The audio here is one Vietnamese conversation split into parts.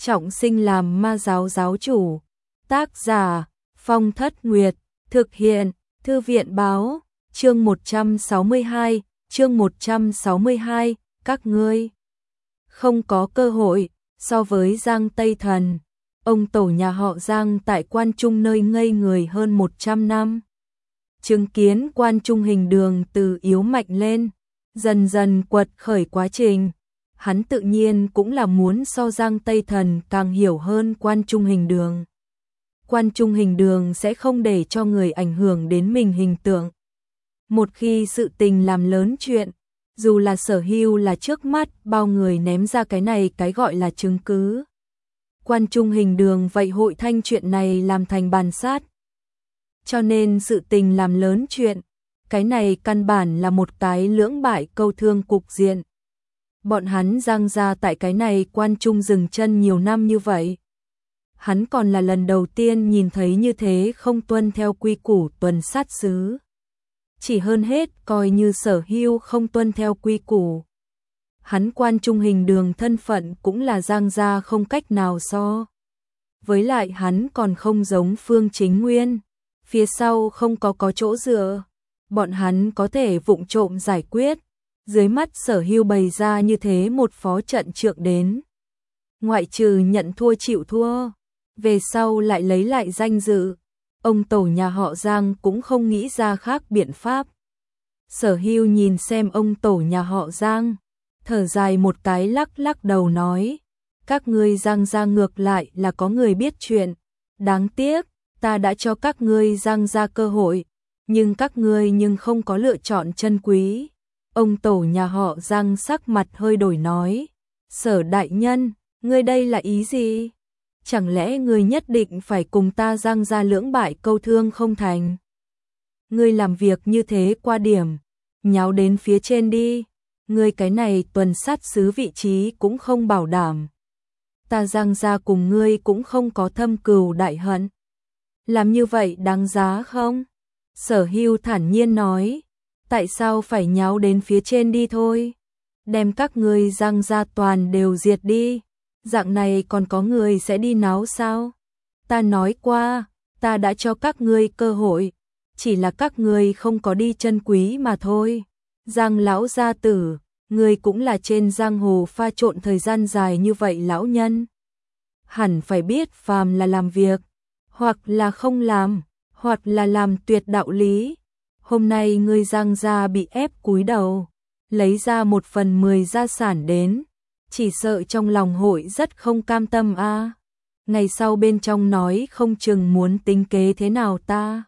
trọng sinh làm ma giáo giáo chủ. Tác giả Phong Thất Nguyệt, thực hiện Thư viện báo, chương 162, các ngươi không có cơ hội. So với Giang Tây Thần, ông tổ nhà họ Giang tại Quan Trung nơi ngây người hơn 100 năm. Chứng kiến Quan Trung Hình Đường từ yếu mạnh lên, dần dần quật khởi quá trình, hắn tự nhiên cũng là muốn so Giang Tây Thần càng hiểu hơn Quan Trung Hình Đường. Quan Trung Hình Đường sẽ không để cho người ảnh hưởng đến mình hình tượng. Một khi sự tình làm lớn chuyện, dù là Sở Hưu là trước mắt bao người ném ra cái này cái gọi là chứng cứ. Quan Trung Hình Đường vậy hội thanh chuyện này làm thành bàn sát. Cho nên sự tình làm lớn chuyện, cái này căn bản là một cái lưỡng bại câu thương cục diện. Bọn hắn Giang gia tại cái này Quan Trung dừng chân nhiều năm như vậy. Hắn còn là lần đầu tiên nhìn thấy như thế không tuân theo quy củ tuần sát sứ. Chỉ hơn hết coi như Sở Hưu không tuân theo quy củ. Hắn Quan Trung Hình Đường thân phận cũng là Giang gia không cách nào so. Với lại hắn còn không giống Phương Chính Nguyên, phía sau không có chỗ dựa. Bọn hắn có thể vụng trộm giải quyết. Dưới mắt Sở Hưu bày ra như thế một phó trận trượng đến. Ngoại trừ nhận thua chịu thua, về sau lại lấy lại danh dự. Ông tổ nhà họ Giang cũng không nghĩ ra khác biện pháp. Sở Hưu nhìn xem ông tổ nhà họ Giang, thở dài một cái lắc đầu nói, các ngươi Giang gia ngược lại là có người biết chuyện, đáng tiếc, ta đã cho các ngươi Giang gia cơ hội, nhưng các ngươi nhưng không có lựa chọn chân quý. Ông tổ nhà họ Giang sắc mặt hơi đổi nói, Sở đại nhân, ngươi đây là ý gì? Chẳng lẽ ngươi nhất định phải cùng ta Giang gia lưỡng bại câu thương không thành? Ngươi làm việc như thế qua điểm, nháo đến phía trên đi, ngươi cái này tuần sát sứ vị trí cũng không bảo đảm. Ta Giang gia cùng ngươi cũng không có thâm cừu đại hận. Làm như vậy đáng giá không? Sở Hưu thản nhiên nói, tại sao phải nháo đến phía trên đi thôi? Đem các ngươi Giang gia toàn đều diệt đi. Dạng này còn có người sẽ đi náo sao? Ta nói qua, ta đã cho các ngươi cơ hội, chỉ là các ngươi không có đi chân quý mà thôi. Giang lão gia tử, ngươi cũng là trên giang hồ pha trộn thời gian dài như vậy lão nhân. Hẳn phải biết phàm là làm việc, hoặc là không làm, hoặc là làm tuyệt đạo lý. Hôm nay ngươi Giang gia bị ép cúi đầu, lấy ra 1/10 gia sản đến. Chỉ sợ trong lòng hội rất không cam tâm a. Ngày sau bên trong nói không chừng muốn tính kế thế nào ta.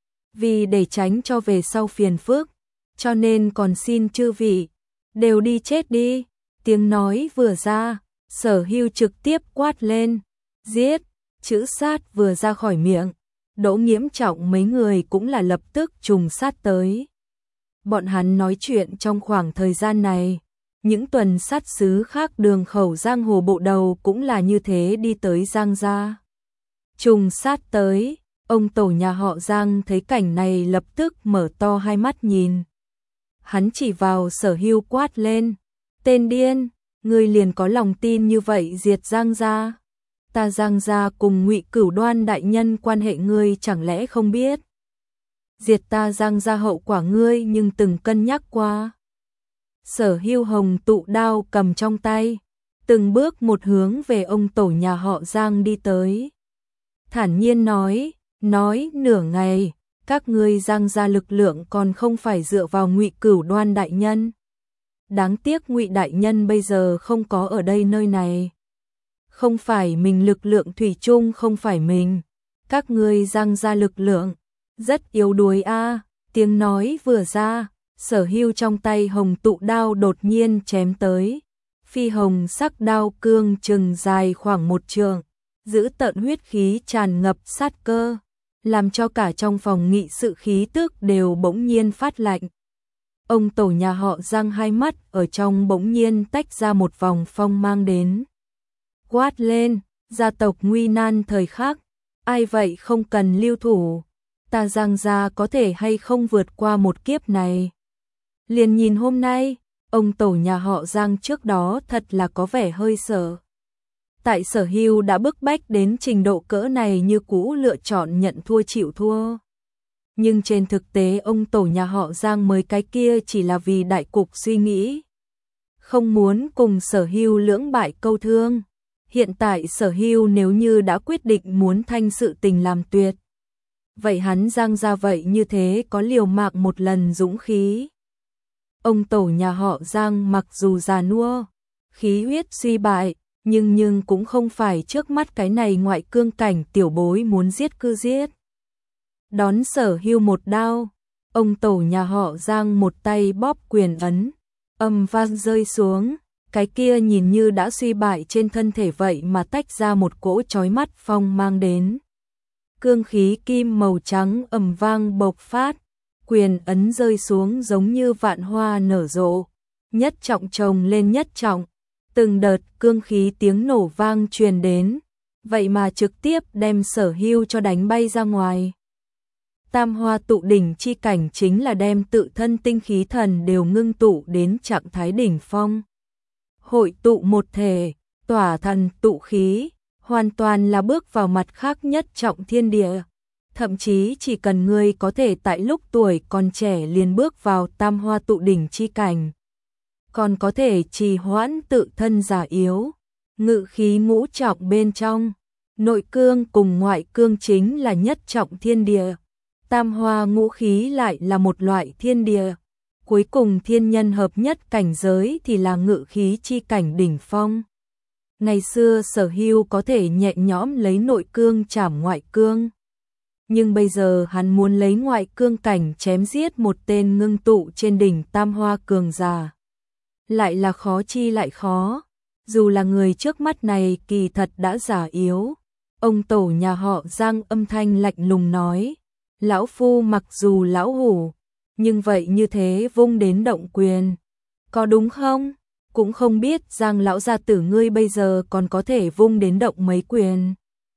Vì để tránh cho về sau phiền phức, cho nên còn xin chư vị, đều đi chết đi. Tiếng nói vừa ra, Sở Hưu trực tiếp quát lên, giết, chữ sát vừa ra khỏi miệng. Đỗ Nghiễm Trọng mấy người cũng là lập tức trùng sát tới. Bọn hắn nói chuyện trong khoảng thời gian này. Những tuần sát sứ khác đường khẩu giang hồ bộ đầu cũng là như thế đi tới Giang gia. Trùng sát tới, ông tổ nhà họ Giang thấy cảnh này lập tức mở to hai mắt nhìn. Hắn chỉ vào Sở Hưu quát lên, tên điên, ngươi liền có lòng tin như vậy diệt Giang gia. Ta Giang gia cùng Ngụy Cửu Đoan đại nhân quan hệ ngươi chẳng lẽ không biết. Diệt ta Giang gia hậu quả ngươi nhưng từng cân nhắc qua. Sở Hưu hồng tụ đao cầm trong tay, từng bước một hướng về ông tổ nhà họ Giang đi tới. Thản nhiên nói nửa ngày, các ngươi Giang gia lực lượng còn không phải dựa vào Ngụy Cửu Đoan đại nhân. Đáng tiếc Ngụy đại nhân bây giờ không có ở đây nơi này. Không phải mình lực lượng thủy chung không phải mình, các ngươi Giang gia lực lượng rất yếu đuối a. Tiếng nói vừa ra, Sở Hưu trong tay hồng tụ đao đột nhiên chém tới. Phi hồng sắc đao cương chừng dài khoảng 1 trượng, giữ tợn huyết khí tràn ngập sát cơ, làm cho cả trong phòng nghị sự khí tức đều bỗng nhiên phát lạnh. Ông tổ nhà họ Giang hai mắt ở trong bỗng nhiên tách ra một vòng phong mang đến. Quát lên, gia tộc nguy nan thời khắc, ai vậy không cần lưu thủ, ta Giang gia có thể hay không vượt qua một kiếp này. Liền nhìn hôm nay, ông tổ nhà họ Giang trước đó thật là có vẻ hơi sợ. Tại Sở Hưu đã bức bách đến trình độ cỡ này như cũ lựa chọn nhận thua chịu thua. Nhưng trên thực tế ông tổ nhà họ Giang mới cái kia chỉ là vì đại cục suy nghĩ. Không muốn cùng Sở Hưu lưỡng bại câu thương. Hiện tại Sở Hưu nếu như đã quyết định muốn thanh sự tình làm tuyệt. Vậy hắn Giang ra vậy như thế có liều mạng một lần dũng khí. Ông tổ nhà họ Giang mặc dù già nua, khí huyết suy bại, nhưng cũng không phải trước mắt cái này ngoại cương cảnh tiểu bối muốn giết cứ giết. Đón Sở Hưu một đao, ông tổ nhà họ Giang một tay bóp quyền ấn, âm vang rơi xuống, cái kia nhìn như đã suy bại trên thân thể vậy mà tách ra một cỗ chói mắt phong mang đến. Cương khí kim màu trắng ầm vang bộc phát, quyền ấn rơi xuống giống như vạn hoa nở rộ, nhất trọng chồng lên nhất trọng, từng đợt cương khí tiếng nổ vang truyền đến, vậy mà trực tiếp đem Sở Hưu cho đánh bay ra ngoài. Tam hoa tụ đỉnh chi cảnh chính là đem tự thân tinh khí thần đều ngưng tụ đến trạng thái đỉnh phong. Hội tụ một thể, tỏa thần tụ khí, hoàn toàn là bước vào mặt khác nhất trọng thiên địa. Thậm chí chỉ cần ngươi có thể tại lúc tuổi còn trẻ liền bước vào tam hoa tụ đỉnh chi cảnh. Còn có thể trì hoãn tự thân già yếu, ngự khí ngũ trọng bên trong. Nội cương cùng ngoại cương chính là nhất trọng thiên địa. Tam hoa ngũ khí lại là một loại thiên địa. Cuối cùng thiên nhân hợp nhất cảnh giới thì là ngự khí chi cảnh đỉnh phong. Ngày xưa Sở Hưu có thể nhẹ nhõm lấy nội cương chảm ngoại cương. Nhưng bây giờ hắn muốn lấy ngoại cương cảnh chém giết một tên ngưng tụ trên đỉnh tam hoa cường giả. Lại là khó chi lại khó. Dù là người trước mắt này kỳ thật đã già yếu. Ông tổ nhà họ Giang âm thanh lạnh lùng nói. Lão phu mặc dù lão hủ, nhưng vậy như thế vung đến động quyền. Có đúng không? Cũng không biết Giang lão gia tử ngươi bây giờ còn có thể vung đến động mấy quyền.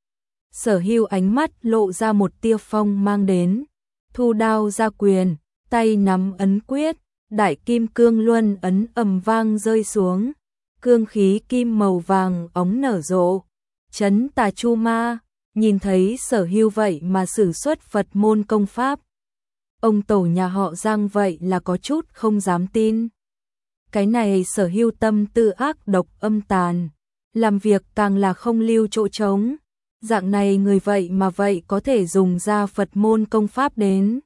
Sở Hưu ánh mắt lộ ra một tia phong mang đến. Thu đao ra quyền, tay nắm ấn quyết, đại kim cương luân ấn ầm vang rơi xuống. Cương khí kim màu vàng óng nở rộ. Chấn tà chu ma, nhìn thấy Sở Hưu vậy mà sử xuất Phật môn công pháp. Ông tổ nhà họ Giang vậy là có chút không dám tin. Cái này Sở Hưu tâm tư ác độc âm tàn, làm việc càng là không lưu chỗ trống. Dạng này người vậy mà vậy có thể dùng ra Phật môn công pháp đến.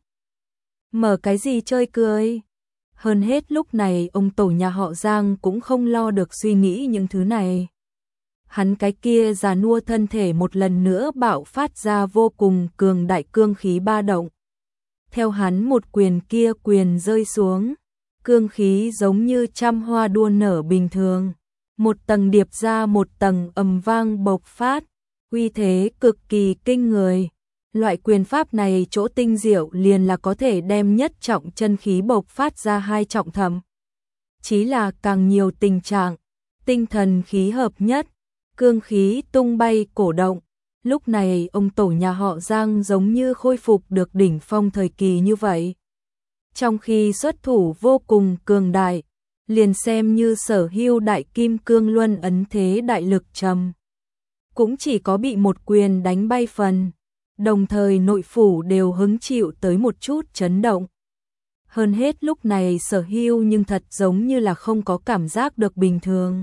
Mở cái gì chơi cười. Hơn hết lúc này ông tổ nhà họ Giang cũng không lo được suy nghĩ những thứ này. Hắn cái kia già nua thân thể một lần nữa bạo phát ra vô cùng cường đại cương khí ba động. Theo hắn một quyền kia quyền rơi xuống, cương khí giống như trăm hoa đua nở bình thường. Một tầng điệp ra một tầng ầm vang bộc phát, uy thế cực kỳ kinh người. Loại quyền pháp này chỗ tinh diệu liền là có thể đem nhất trọng chân khí bộc phát ra hai trọng thậm. Chí là càng nhiều tình trạng, tinh thần khí hợp nhất, cương khí tung bay cổ động. Lúc này ông tổ nhà họ Giang giống như khôi phục được đỉnh phong thời kỳ như vậy. Trong khi xuất thủ vô cùng cường đại, liền xem như Sở Hưu đại kim cương luân ấn thế đại lực trầm. Cũng chỉ có bị một quyền đánh bay phần, đồng thời nội phủ đều hứng chịu tới một chút chấn động. Hơn hết lúc này Sở Hưu nhưng thật giống như là không có cảm giác được bình thường.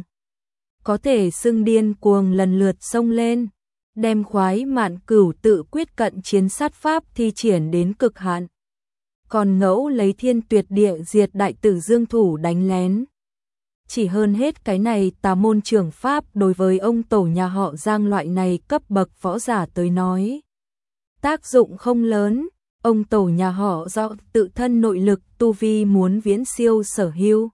Có thể xưng điên cuồng lần lượt xông lên, đem khoái mạn cửu tự quyết cận chiến sát pháp thi triển đến cực hạn. Còn ngẫu lấy thiên tuyệt địa diệt đại tử dương thủ đánh lén. Chỉ hơn hết cái này tà môn trưởng pháp đối với ông tổ nhà họ Giang loại này cấp bậc võ giả tới nói. Tác dụng không lớn, ông tổ nhà họ do tự thân nội lực tu vi muốn viễn siêu Sở Hưu.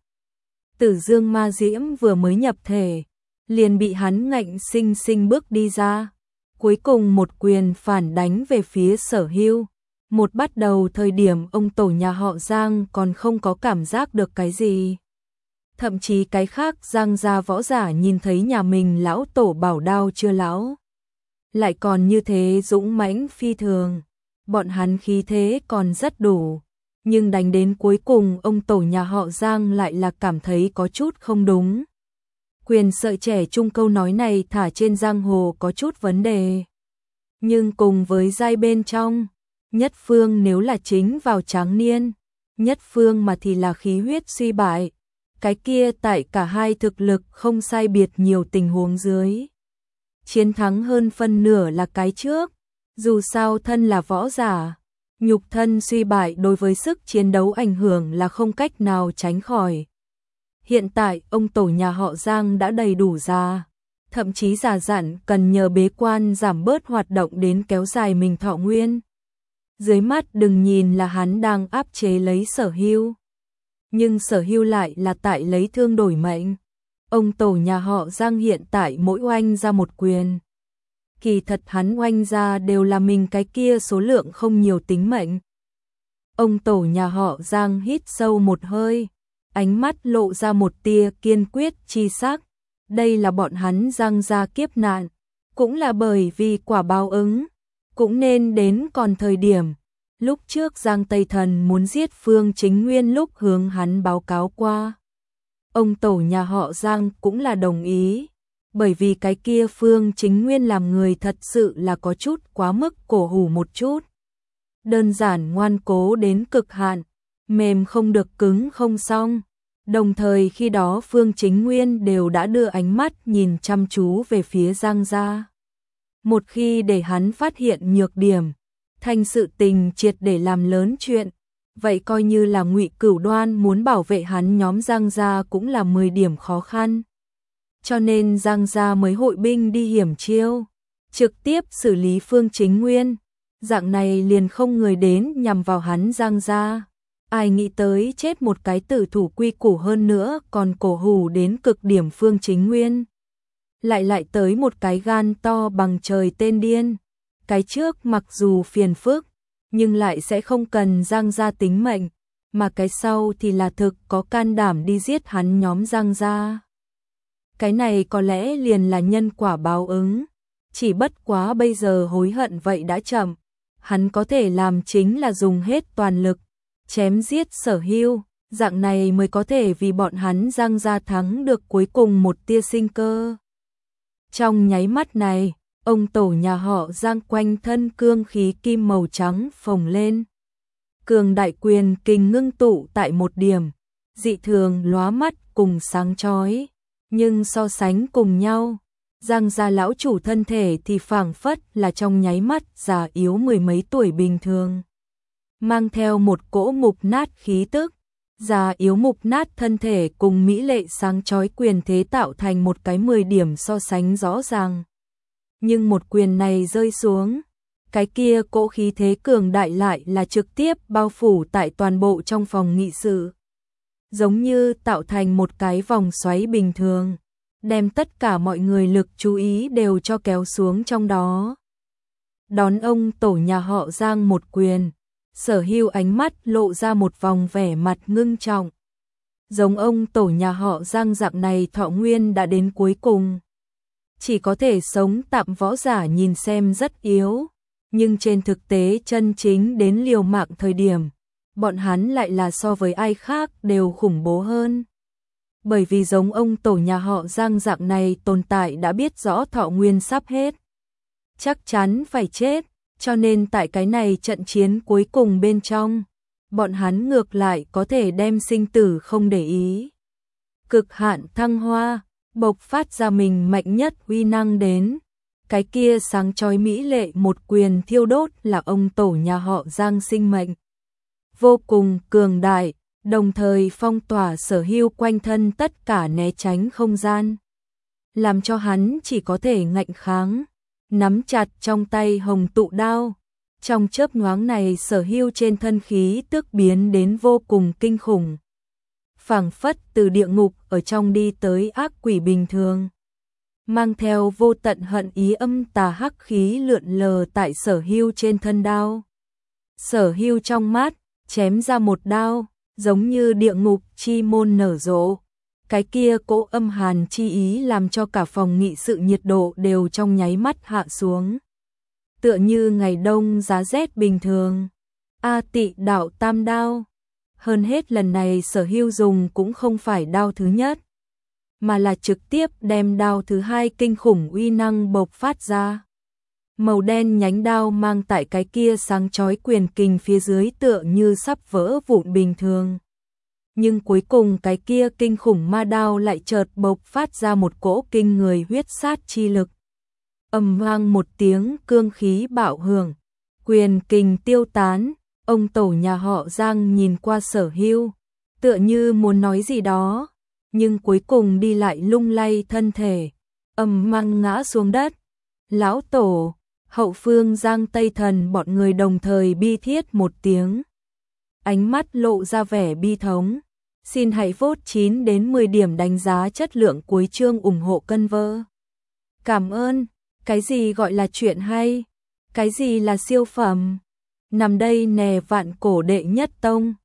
Tử dương ma diễm vừa mới nhập thể, liền bị hắn ngạnh sinh sinh bước đi ra. Cuối cùng một quyền phản đánh về phía Sở Hưu. Một bắt đầu thời điểm ông tổ nhà họ Giang còn không có cảm giác được cái gì. Thậm chí cái khác Giang gia võ giả nhìn thấy nhà mình lão tổ bảo đao chưa lão. Lại còn như thế dũng mãnh phi thường. Bọn hắn khí thế còn rất đủ. Nhưng đánh đến cuối cùng ông tổ nhà họ Giang lại là cảm thấy có chút không đúng. Quyền sợi trẻ trung câu nói này thả trên giang hồ có chút vấn đề. Nhưng cùng với giai bên trong, Nhất Phương nếu là chính vào tráng niên, Nhất Phương mà thì là khí huyết suy bại. Cái kia tại cả hai thực lực không sai biệt nhiều tình huống dưới. Chiến thắng hơn phân nửa là cái trước, dù sao thân là võ giả, nhục thân suy bại đối với sức chiến đấu ảnh hưởng là không cách nào tránh khỏi. Hiện tại ông tổ nhà họ Giang đã đầy đủ già, thậm chí già dặn cần nhờ bế quan giảm bớt hoạt động đến kéo dài mình thọ nguyên. Dưới mắt đừng nhìn là hắn đang áp chế lấy Sở Hưu, nhưng Sở Hưu lại là tại lấy thương đổi mệnh. Ông tổ nhà họ Giang hiện tại mỗi oanh ra một quyền. Kỳ thật hắn oanh ra đều là mình cái kia số lượng không nhiều tính mệnh. Ông tổ nhà họ Giang hít sâu một hơi, ánh mắt lộ ra một tia kiên quyết chi sắc. Đây là bọn hắn Giang gia kiếp nạn, cũng là bởi vì quả báo ứng, cũng nên đến còn thời điểm. Lúc trước Giang Tây Thần muốn giết Phương Chính Nguyên lúc hướng hắn báo cáo qua. Ông tổ nhà họ Giang cũng là đồng ý, bởi vì cái kia Phương Chính Nguyên làm người thật sự là có chút quá mức cổ hủ một chút. Đơn giản ngoan cố đến cực hạn, mềm không được cứng không xong. Đồng thời khi đó Phương Chính Nguyên đều đã đưa ánh mắt nhìn chăm chú về phía Giang gia. Một khi để hắn phát hiện nhược điểm, thành sự tình triệt để làm lớn chuyện, vậy coi như là Ngụy Cửu Đoan muốn bảo vệ hắn nhóm Giang gia cũng là 10 điểm khó khăn. Cho nên Giang gia mới hội binh đi hiểm chiêu, trực tiếp xử lý Phương Chính Nguyên. Dạng này liền không người đến nhằm vào hắn Giang gia. Ai nghĩ tới chết một cái tử thủ quy củ hơn nữa còn cổ hủ đến cực điểm Phương Chính Nguyên. Lại tới một cái gan to bằng trời tên điên. Cái trước mặc dù phiền phức, nhưng lại sẽ không cần Giang gia tính mệnh, mà cái sau thì là thực có can đảm đi giết hắn nhóm Giang gia. Cái này có lẽ liền là nhân quả báo ứng, chỉ bất quá bây giờ hối hận vậy đã chậm. Hắn có thể làm chính là dùng hết toàn lực, chém giết Sở Hưu, dạng này mới có thể vì bọn hắn Giang gia thắng được cuối cùng một tia sinh cơ. Trong nháy mắt này, ông tổ nhà họ Giang quanh thân cương khí kim màu trắng phồng lên. Cường đại quyền kình ngưng tụ tại một điểm, dị thường lóa mắt cùng sáng chói, nhưng so sánh cùng nhau, Giang gia lão chủ thân thể thì phảng phất là trong nháy mắt già yếu mười mấy tuổi bình thường. Mang theo một cỗ mục nát khí tức, già yếu mục nát thân thể cùng mỹ lệ sáng chói quyền thế tạo thành một cái 10 điểm so sánh rõ ràng. Nhưng một quyền này rơi xuống, cái kia cỗ khí thế cường đại lại là trực tiếp bao phủ tại toàn bộ trong phòng nghị sự. Giống như tạo thành một cái vòng xoáy bình thường, đem tất cả mọi người lực chú ý đều cho kéo xuống trong đó. Đón ông tổ nhà họ Giang một quyền, Sở Hưu ánh mắt lộ ra một vòng vẻ mặt ngưng trọng. Giống ông tổ nhà họ Giang dạng này thọ nguyên đã đến cuối cùng. Chỉ có thể sống tạm võ giả nhìn xem rất yếu, nhưng trên thực tế chân chính đến liều mạng thời điểm, bọn hắn lại là so với ai khác đều khủng bố hơn. Bởi vì giống ông tổ nhà họ Giang dạng này tồn tại đã biết rõ thọ nguyên sắp hết, chắc chắn phải chết, cho nên tại cái này trận chiến cuối cùng bên trong, bọn hắn ngược lại có thể đem sinh tử không để ý. Cực hạn thăng hoa, bộc phát ra mình mạnh nhất uy năng đến. Cái kia sáng chói mỹ lệ một quyền thiêu đốt là ông tổ nhà họ Giang sinh mệnh. Vô cùng cường đại, đồng thời phong tỏa Sở Hưu quanh thân tất cả né tránh không gian. Làm cho hắn chỉ có thể ngạnh kháng, nắm chặt trong tay hồng tụ đao. Trong chớp nhoáng này Sở Hưu trên thân khí tức biến đến vô cùng kinh khủng. Phảng phất từ địa ngục ở trong đi tới ác quỷ bình thường. Mang theo vô tận hận ý âm tà hắc khí lượn lờ tại Sở Hưu trên thân đao. Sở Hưu trong mắt, chém ra một đao, giống như địa ngục chi môn nở rộ. Cái kia cỗ âm hàn chi ý làm cho cả phòng nghị sự nhiệt độ đều trong nháy mắt hạ xuống. Tựa như ngày đông giá rét bình thường. A Tị đạo tam đao. Hơn hết lần này Sở Hưu dùng cũng không phải đao thứ nhất, mà là trực tiếp đem đao thứ hai kinh khủng uy năng bộc phát ra. Màu đen nhánh đao mang tại cái kia sáng chói quyền kình phía dưới tựa như sắp vỡ vụn bình thường. Nhưng cuối cùng cái kia kinh khủng ma đao lại chợt bộc phát ra một cỗ kinh người huyết sát chi lực. Ầm vang một tiếng, cương khí bạo hưởng, quyền kình tiêu tán. Ông tổ nhà họ Giang nhìn qua Sở Hưu, tựa như muốn nói gì đó, nhưng cuối cùng đi lại lung lay thân thể, ầm mang ngã xuống đất. Lão tổ, hậu phương Giang Tây Thần bọn người đồng thời bi thiết một tiếng. Ánh mắt lộ ra vẻ bi thống. Xin hãy vote 9 đến 10 điểm đánh giá chất lượng cuối chương ủng hộ cân vơ. Cảm ơn. Cái gì gọi là chuyện hay? Cái gì là siêu phẩm? Nằm đây nè, vạn cổ đệ nhất tông.